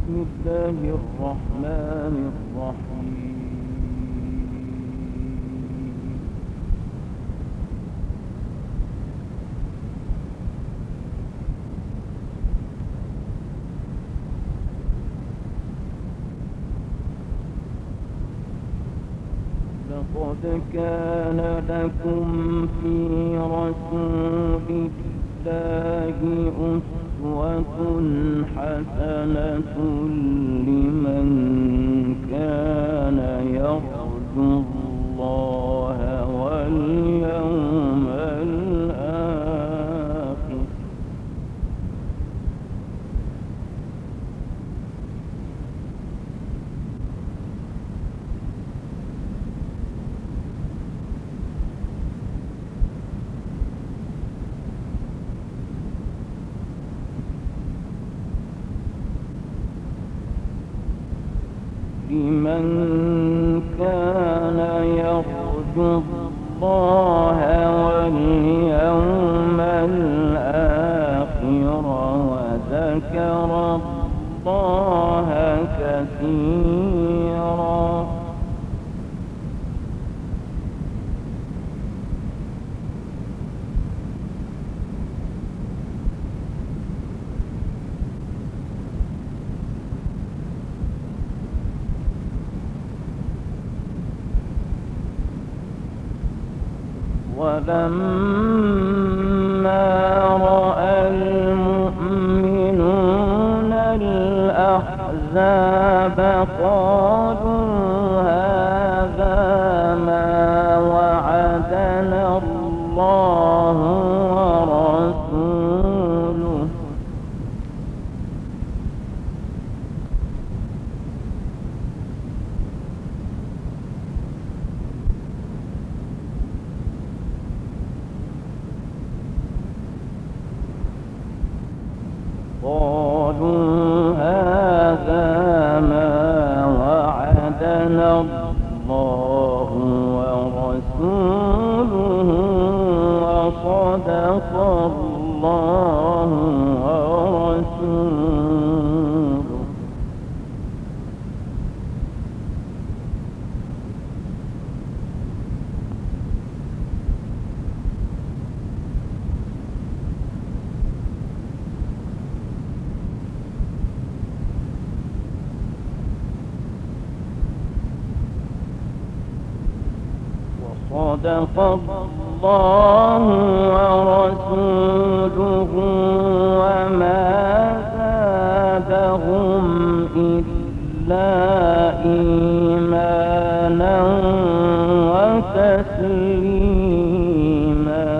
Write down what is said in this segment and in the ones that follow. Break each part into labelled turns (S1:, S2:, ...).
S1: بسم الله الرحمن الرحيم. لقد كان لكم في رسول الله أسوة حسنة لمن كان يرجو الله واليوم الآخر لمن كان يرجو الله واليوم الآخر وذكر الله كثيرا. ولما رأى المؤمنون الأحزاب قالوا هذا ما وعدنا الله ورسوله وصدق الله ورسوله. صدق الله ورسوله وما زادهم إلا إيمانا وتسليما.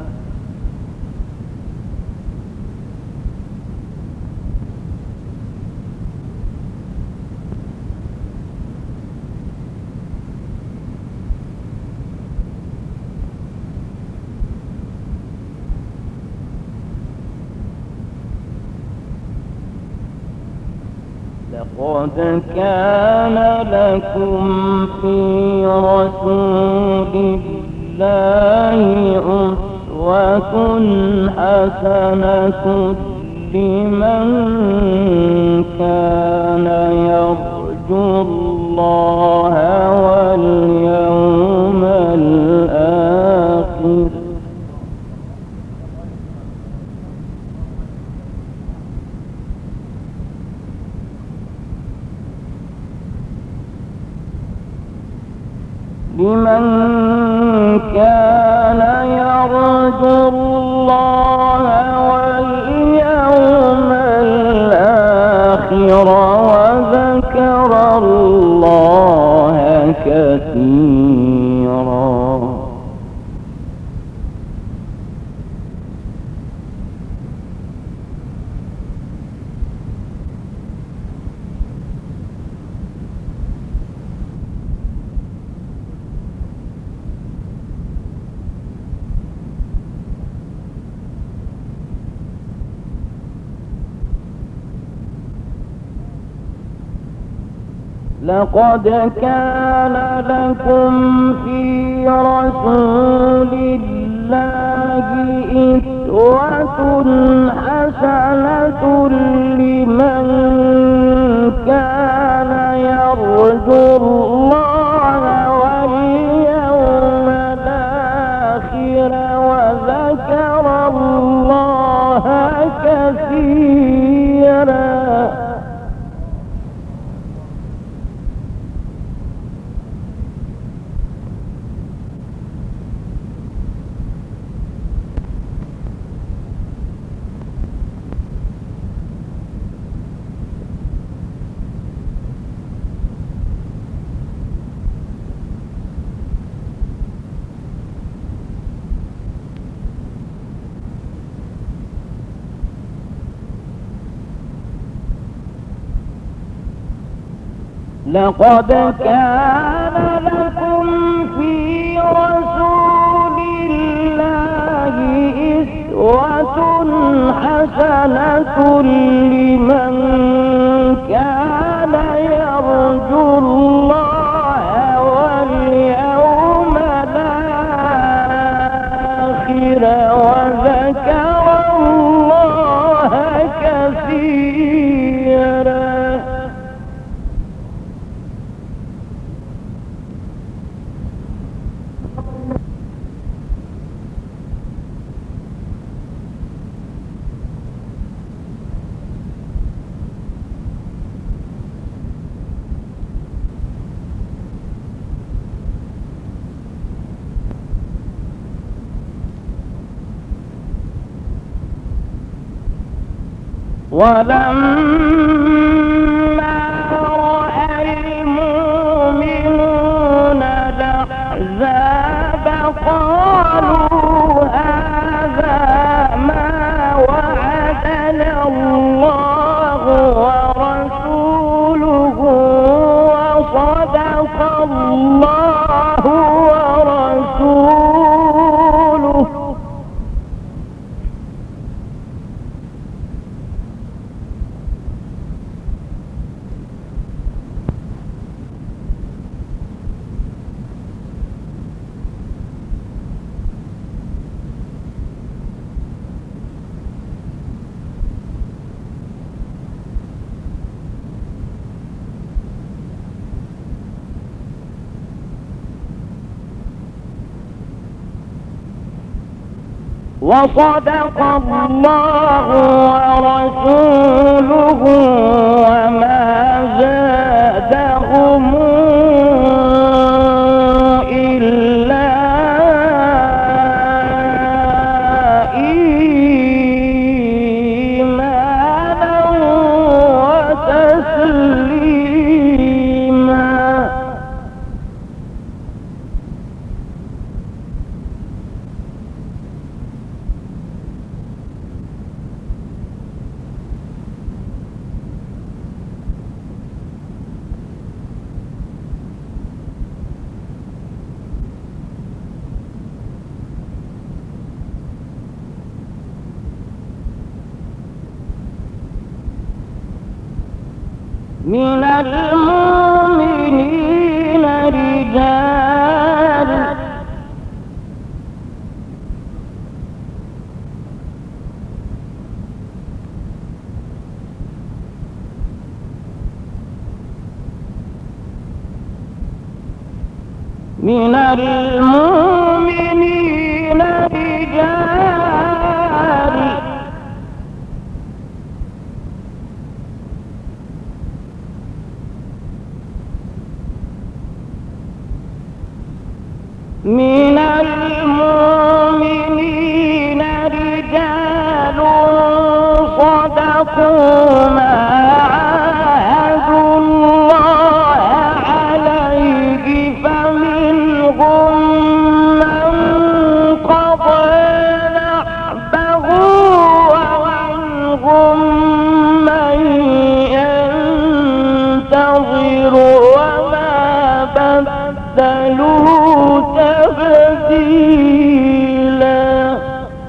S1: لقد كان لكم في رسول الله أسوة حسنة لمن كان يرجو الله واليوم الآخر لمن كان يرجو الله واليوم الآخر وذكر الله كثيرا. لقد كان لكم في رسول الله أسوة حسنة لمن كثيرا. لقد كان لكم في رسول الله أسوة حسنة لمن كان يرجو الله واليوم الآخر وذكر الله كثيرا. ولما رأى المؤمنون الأحزاب قالوا هذا ما وعدنا الله ورسوله وصدق الله ورسوله. وصدق الله ورسوله وما زادهم إلا إيمانا وتسليما. من المؤمنين رجال من المؤمنين رجال من المؤمنين رجال صدقوا ما عاهدوا الله عليه فمنهم من قضى نحبه ومنهم من ينتظر وما بدلوا تبديلا.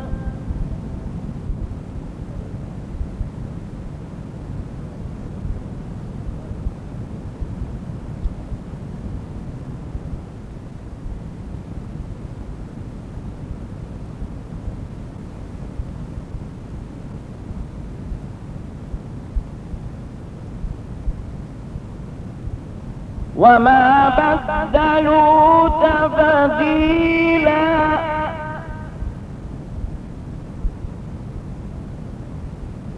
S1: وما بدلوا تبديلا.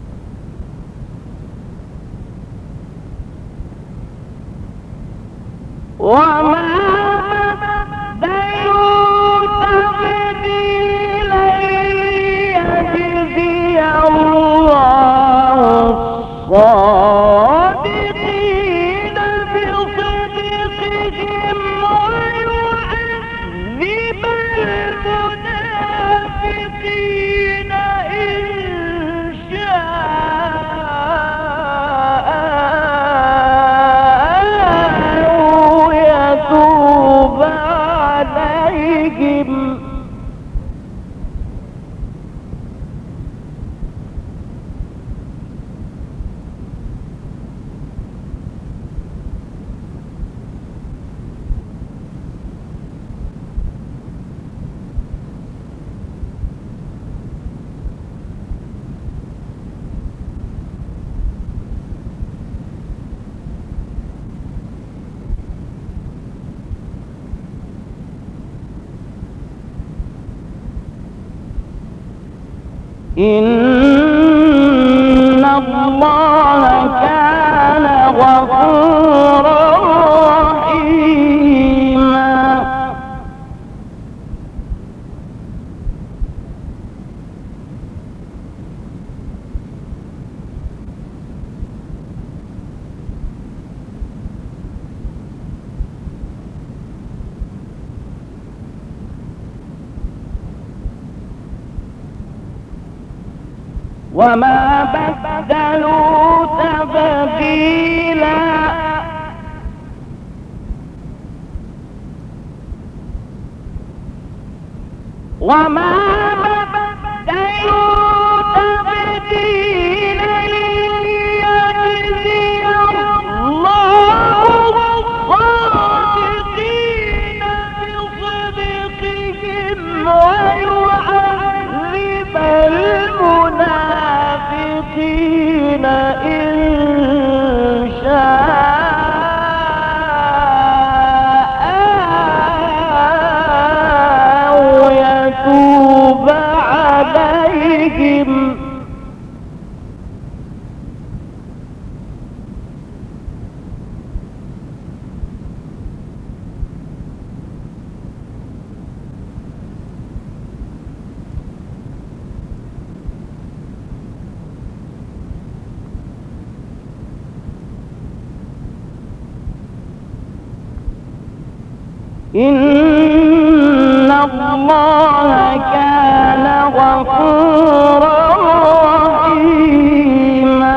S1: إن الله كان غفورا رحيما. وما بدلوا تبديلا. وما بدلوا تبديلا ليجزي الله الصادقين بصدقهم ويعذب المنافقين إن شاء أو يتوب عليهم. إن الله كان غفورا رحيما.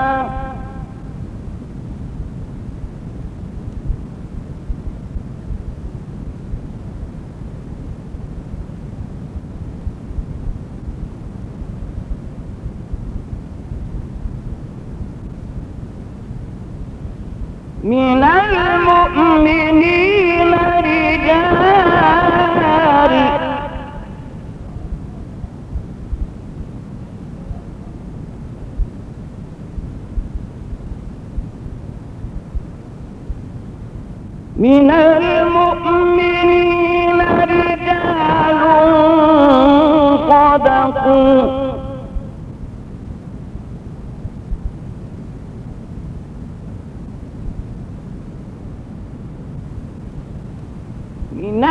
S1: من المؤمنين من المؤمنين رجال صدقوا من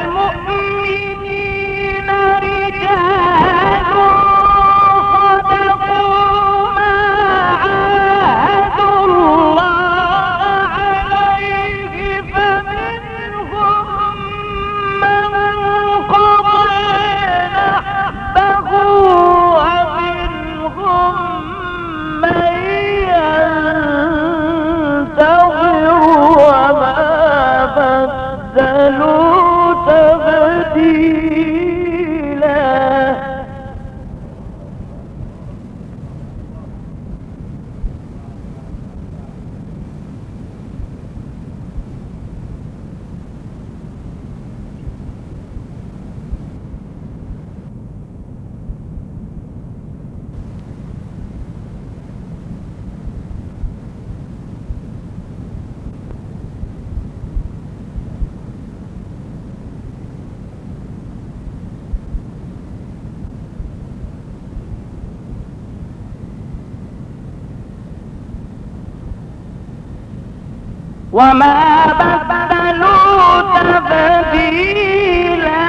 S1: المؤمنين رجال صدقوا ما عاهدوا الله عليه فمنهم من قضى نحبه ومنهم من ينتظر وما بدلوا تبديلا. وما بدلوا تبديلا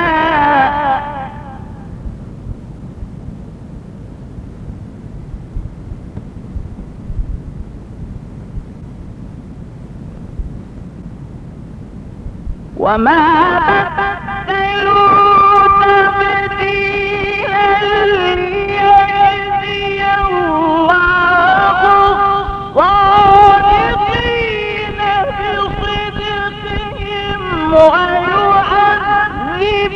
S1: وما بدلوا تبديلا ليجزي الله الصادقين بصدقهم ويعذب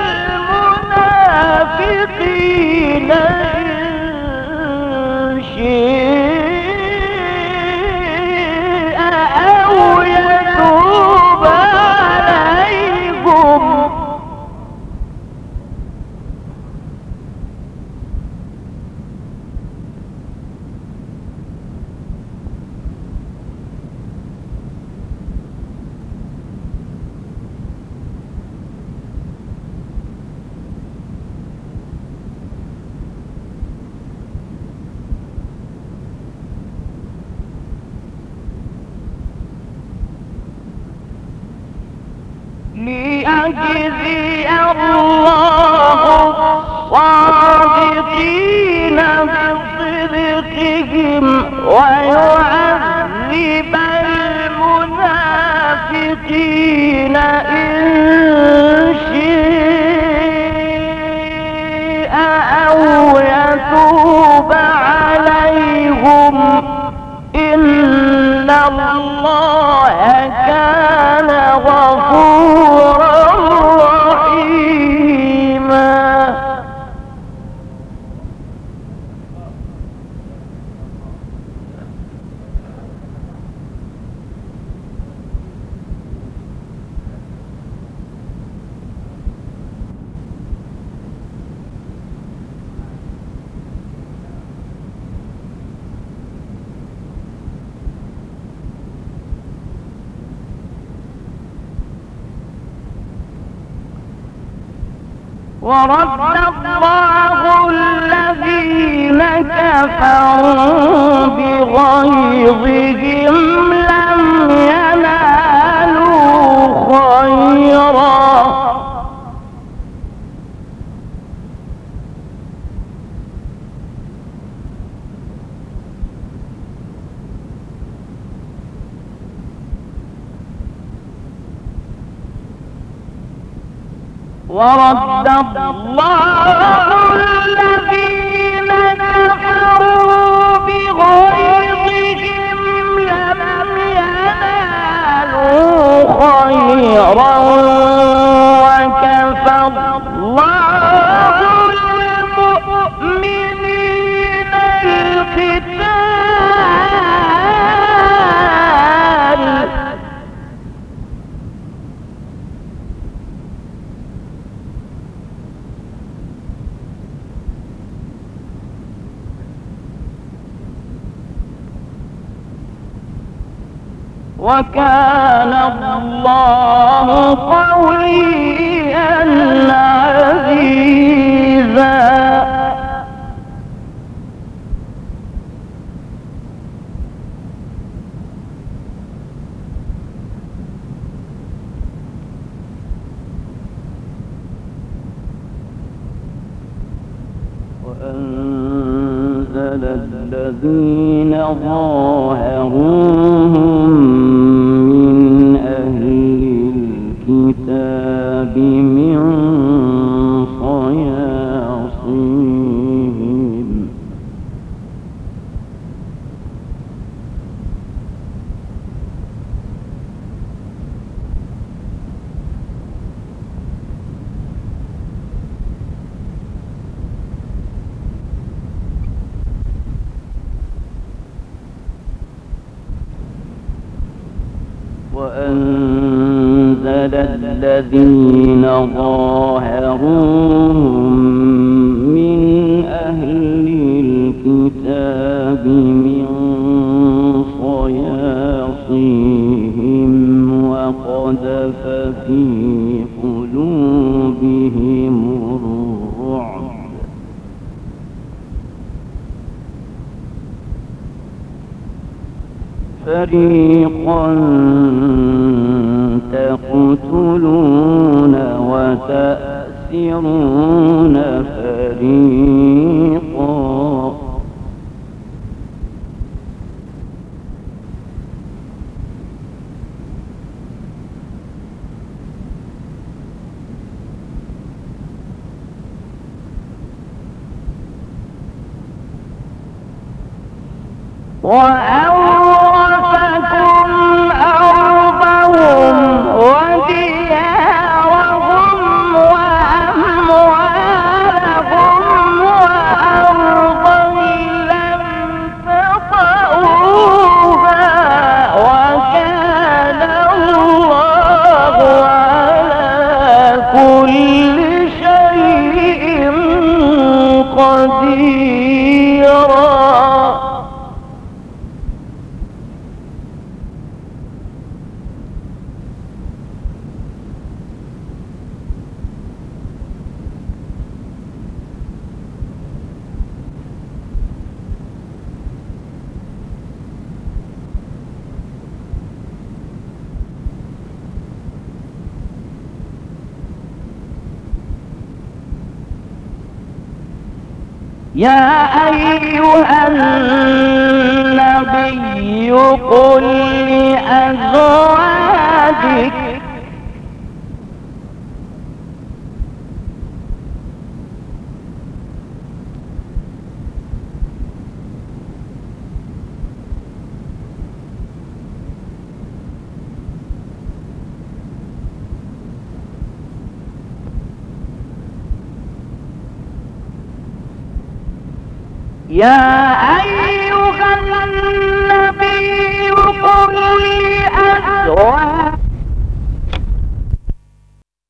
S1: المنافقين إن شاء أو يتوب عليكم ليجزي الله الصادقين بصدقهم ويعذب المنافقين إن شاء أو يتوب عليهم إن الله كان غفورا رحيما ورد الله الذين كفروا بغيظهم لم ينالوا خيرا ورد الله الذين كفروا بغيظهم لم ينالوا خيرا وكفى الله المؤمنين القتال وكان الله قويا عزيزا وأنزل الذين ظاهروهم من أهل الكتاب من صياصيهم وأنزل الذين ظاهروهم من أهل الكتاب من صياصيهم وقذف في قلوبهم الرعب فريقا تقتلون وتأسرون فريقا وأورثكم أرضهم وديارهم وأموالهم وأرضا لم تطئوها وكان الله على كل شيء قديرا. يا أيها النبي قل لأزواجك يا أيها النبي قل لأزواجك